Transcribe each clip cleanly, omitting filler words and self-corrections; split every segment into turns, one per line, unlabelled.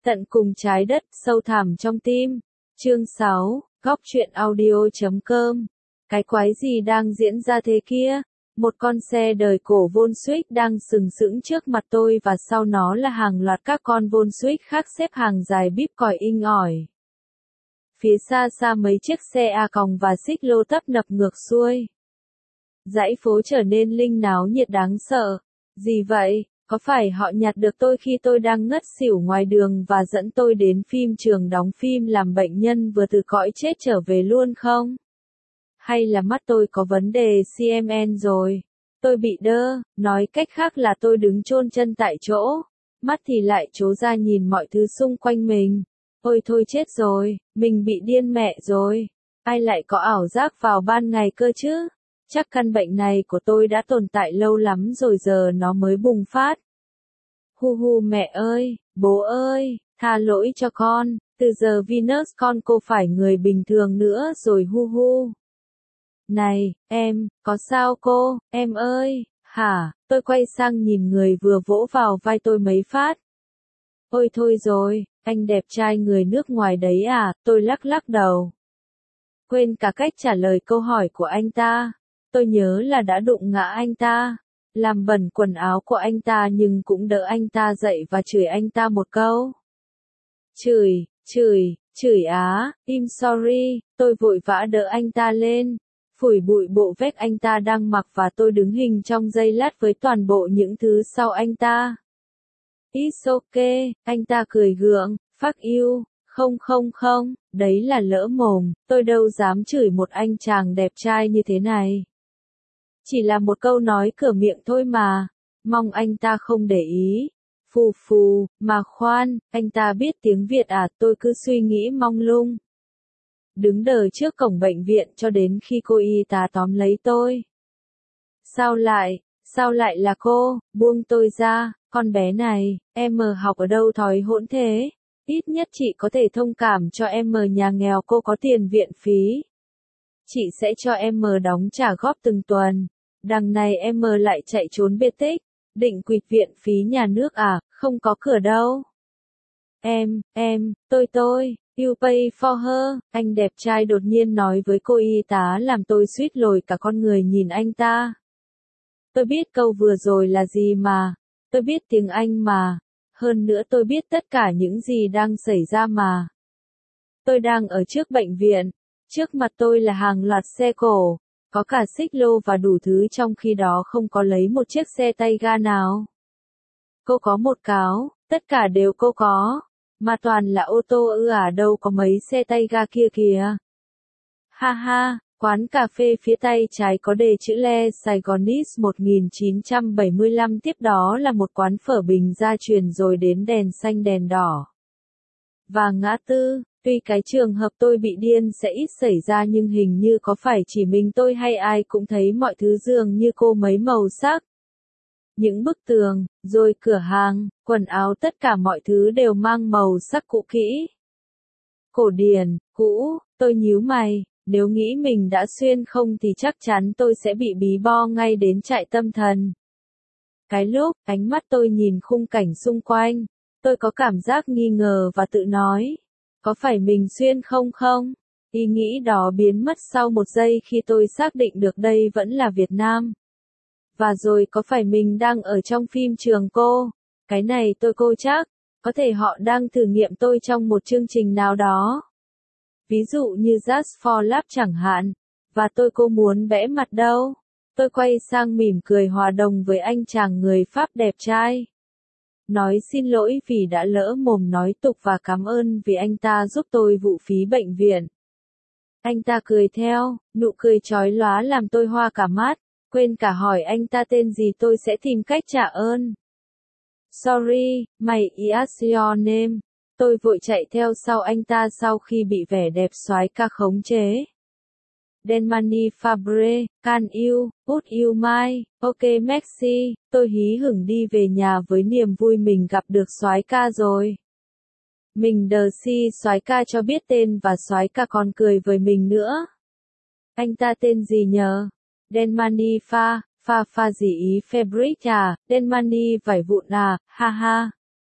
Tận cùng trái đất, sâu thẳm trong tim. Chương 6, góc truyện audio.com. Cái quái gì đang diễn ra thế kia? Một con xe đời cổ Volkswagen đang sừng sững trước mặt tôi và sau nó là hàng loạt các con Volkswagen khác xếp hàng dài bíp còi inh ỏi. Phía xa xa mấy chiếc xe A còng và xích lô tấp nập ngược xuôi. Dãy phố trở nên linh náo nhiệt đáng sợ. Gì vậy? Có phải họ nhặt được tôi khi tôi đang ngất xỉu ngoài đường và dẫn tôi đến phim trường đóng phim làm bệnh nhân vừa từ cõi chết trở về luôn không? Hay là mắt tôi có vấn đề CMN rồi? Tôi bị đơ, nói cách khác là tôi đứng chôn chân tại chỗ. Mắt thì lại trố ra nhìn mọi thứ xung quanh mình. Ôi thôi chết rồi, mình bị điên mẹ rồi. Ai lại có ảo giác vào ban ngày cơ chứ? Chắc căn bệnh này của tôi đã tồn tại lâu lắm rồi giờ nó mới bùng phát. Hu hu mẹ ơi, bố ơi, tha lỗi cho con, từ giờ Venus con cô phải người bình thường nữa rồi hu hu. Này, em, có sao cô, em ơi, hả, tôi quay sang nhìn người vừa vỗ vào vai tôi mấy phát. Ôi thôi rồi, anh đẹp trai người nước ngoài đấy à, tôi lắc lắc đầu. Quên cả cách trả lời câu hỏi của anh ta. Tôi nhớ là đã đụng ngã anh ta, làm bẩn quần áo của anh ta nhưng cũng đỡ anh ta dậy và chửi anh ta một câu. Chửi á, im sorry, tôi vội vã đỡ anh ta lên, phủi bụi bộ vest anh ta đang mặc và tôi đứng hình trong giây lát với toàn bộ những thứ sau anh ta. It's okay, anh ta cười gượng, fuck you. Không, đấy là lỡ mồm, tôi đâu dám chửi một anh chàng đẹp trai như thế này. Chỉ là một câu nói cửa miệng thôi mà, mong anh ta không để ý. Phù, mà khoan, anh ta biết tiếng Việt à, tôi cứ suy nghĩ mong lung. Đứng đợi trước cổng bệnh viện cho đến khi cô y tá tóm lấy tôi. Sao lại là cô, buông tôi ra, con bé này, em học ở đâu thói hỗn thế? Ít nhất chị có thể thông cảm cho em nhà nghèo cô có tiền viện phí. Chị sẽ cho em đóng trả góp từng tuần. Đằng này em lại chạy trốn biệt tích, định quỵt viện phí nhà nước à, không có cửa đâu. Tôi, you pay for her, anh đẹp trai đột nhiên nói với cô y tá làm tôi suýt lồi cả con người nhìn anh ta. Tôi biết câu vừa rồi là gì mà, tôi biết tiếng Anh mà, hơn nữa tôi biết tất cả những gì đang xảy ra mà. Tôi đang ở trước bệnh viện, trước mặt tôi là hàng loạt xe cổ. Có cả xích lô và đủ thứ trong khi đó không có lấy một chiếc xe tay ga nào. Cô có một cáo, tất cả đều cô có, mà toàn là ô tô ư à đâu có mấy xe tay ga kia kìa. Ha, quán cà phê phía tay trái có đề chữ Le Saigonis 1975 tiếp đó là một quán phở bình gia truyền rồi đến đèn xanh đèn đỏ. Và ngã tư. Tuy cái trường hợp tôi bị điên sẽ ít xảy ra nhưng hình như có phải chỉ mình tôi hay ai cũng thấy mọi thứ dường như cô mấy màu sắc. Những bức tường, rồi cửa hàng, quần áo tất cả mọi thứ đều mang màu sắc cũ kỹ. Cổ điển, cũ, tôi nhíu mày, nếu nghĩ mình đã xuyên không thì chắc chắn tôi sẽ bị bí bo ngay đến trại tâm thần. Cái lúc, ánh mắt tôi nhìn khung cảnh xung quanh, tôi có cảm giác nghi ngờ và tự nói. Có phải mình xuyên không? Ý nghĩ đó biến mất sau một giây khi tôi xác định được đây vẫn là Việt Nam. Và rồi có phải mình đang ở trong phim trường cô? Cái này tôi cô chắc. Có thể họ đang thử nghiệm tôi trong một chương trình nào đó. Ví dụ như Just for Lab chẳng hạn. Và tôi cô muốn bẽ mặt đâu. Tôi quay sang mỉm cười hòa đồng với anh chàng người Pháp đẹp trai. Nói xin lỗi vì đã lỡ mồm nói tục và cảm ơn vì anh ta giúp tôi vụ phí bệnh viện. Anh ta cười theo, nụ cười chói lóa làm tôi hoa cả mắt, quên cả hỏi anh ta tên gì tôi sẽ tìm cách trả ơn. Sorry, my is your name. Tôi vội chạy theo sau anh ta sau khi bị vẻ đẹp soái ca khống chế. Denmani Fabre, can you, put you my, ok Maxi, tôi hí hửng đi về nhà với niềm vui mình gặp được soái ca rồi. Mình đờ si soái ca cho biết tên và soái ca còn cười với mình nữa. Anh ta tên gì nhờ? Denmani Pha gì ý fabric à, Denmani vải vụn à, ha ha.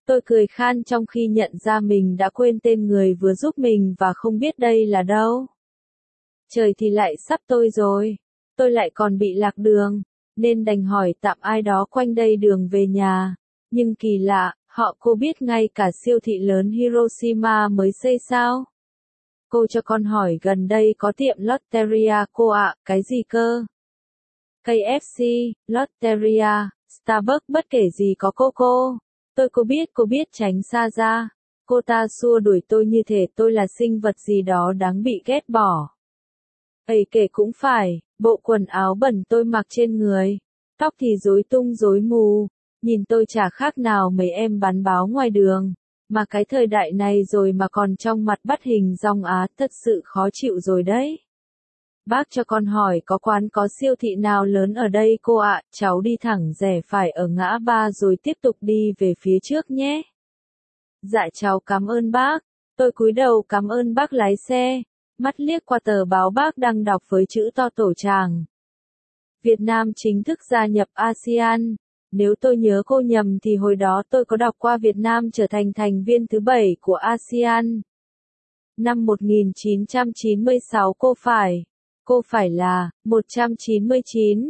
Tôi cười khan trong khi nhận ra mình đã quên tên người vừa giúp mình và không biết đây là đâu. Trời thì lại sắp tối rồi. Tôi lại còn bị lạc đường, nên đành hỏi tạm ai đó quanh đây đường về nhà. Nhưng kỳ lạ, cô biết ngay cả siêu thị lớn Hiroshima mới xây sao? Cô cho con hỏi gần đây có tiệm Lotteria cô ạ, cái gì cơ? KFC, Lotteria, Starbucks bất kể gì có cô. Cô biết tránh xa ra. Cô ta xua đuổi tôi như thể tôi là sinh vật gì đó đáng bị ghét bỏ. Ấy kể cũng phải, bộ quần áo bẩn tôi mặc trên người, tóc thì rối tung rối mù, nhìn tôi chả khác nào mấy em bán báo ngoài đường, mà cái thời đại này rồi mà còn trong mặt bắt hình dong á, thật sự khó chịu rồi đấy. Bác cho con hỏi có quán có siêu thị nào lớn ở đây cô ạ, cháu đi thẳng rẽ phải ở ngã ba rồi tiếp tục đi về phía trước nhé. Dạ cháu cảm ơn bác, tôi cúi đầu cảm ơn bác lái xe. Mắt liếc qua tờ báo bác đang đọc với chữ to tổ tràng. Việt Nam chính thức gia nhập ASEAN. Nếu tôi nhớ cô nhầm thì hồi đó tôi có đọc qua Việt Nam trở thành thành viên thứ 7 của ASEAN. Năm 1996 cô phải là 199,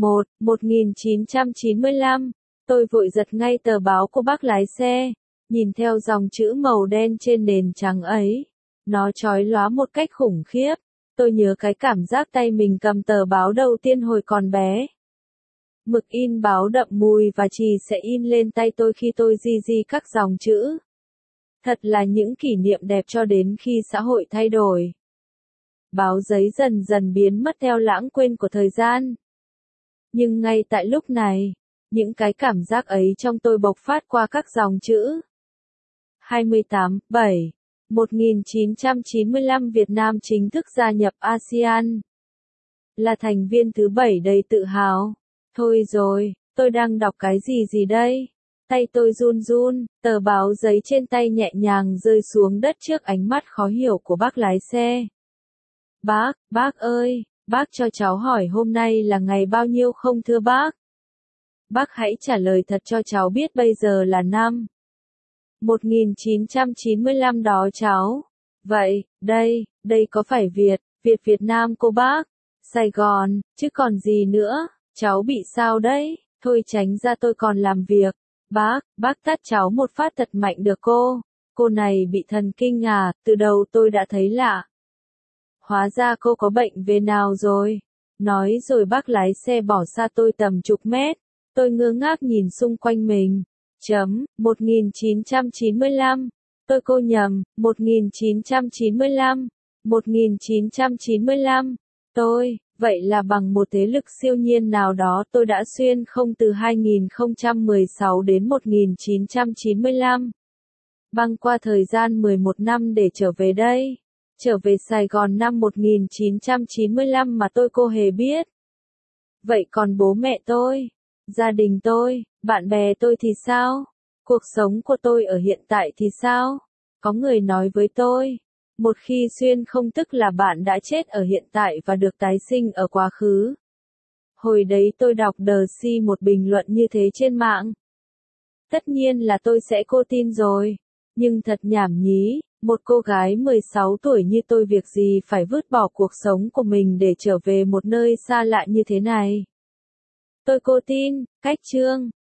1995. Tôi vội giật ngay tờ báo của bác lái xe, nhìn theo dòng chữ màu đen trên nền trắng ấy. Nó chói lóa một cách khủng khiếp. Tôi nhớ cái cảm giác tay mình cầm tờ báo đầu tiên hồi còn bé. Mực in báo đậm mùi và chì sẽ in lên tay tôi khi tôi di các dòng chữ. Thật là những kỷ niệm đẹp cho đến khi xã hội thay đổi. Báo giấy dần dần biến mất theo lãng quên của thời gian. Nhưng ngay tại lúc này, những cái cảm giác ấy trong tôi bộc phát qua các dòng chữ. 28/7 1995 Việt Nam chính thức gia nhập ASEAN. Là thành viên thứ 7 đầy tự hào. Thôi rồi, tôi đang đọc cái gì đây? Tay tôi run run, tờ báo giấy trên tay nhẹ nhàng rơi xuống đất trước ánh mắt khó hiểu của bác lái xe. Bác ơi, bác cho cháu hỏi hôm nay là ngày bao nhiêu không thưa bác? Bác hãy trả lời thật cho cháu biết bây giờ là năm 1995 đó cháu. Vậy, đây có phải Việt Nam cô bác? Sài Gòn, chứ còn gì nữa, cháu bị sao đấy? Thôi tránh ra tôi còn làm việc. Bác tát cháu một phát thật mạnh được cô này bị thần kinh à, từ đầu tôi đã thấy lạ. Hóa ra cô có bệnh về nào rồi? Nói rồi bác lái xe bỏ xa tôi tầm chục mét. Tôi ngơ ngác nhìn xung quanh mình. 1995. Cô nhầm, 1995. 1995. Vậy là bằng một thế lực siêu nhiên nào đó tôi đã xuyên không từ 2016 đến 1995. Băng qua thời gian 11 năm để trở về đây. Trở về Sài Gòn năm 1995 mà cô hề biết. Vậy còn bố mẹ tôi, gia đình tôi, bạn bè tôi thì sao? Cuộc sống của tôi ở hiện tại thì sao? Có người nói với tôi, một khi xuyên không tức là bạn đã chết ở hiện tại và được tái sinh ở quá khứ. Hồi đấy tôi đọc một bình luận như thế trên mạng. Tất nhiên là tôi sẽ tin rồi. Nhưng thật nhảm nhí, một cô gái 16 tuổi như tôi việc gì phải vứt bỏ cuộc sống của mình để trở về một nơi xa lạ như thế này. Tôi tin, cách chương.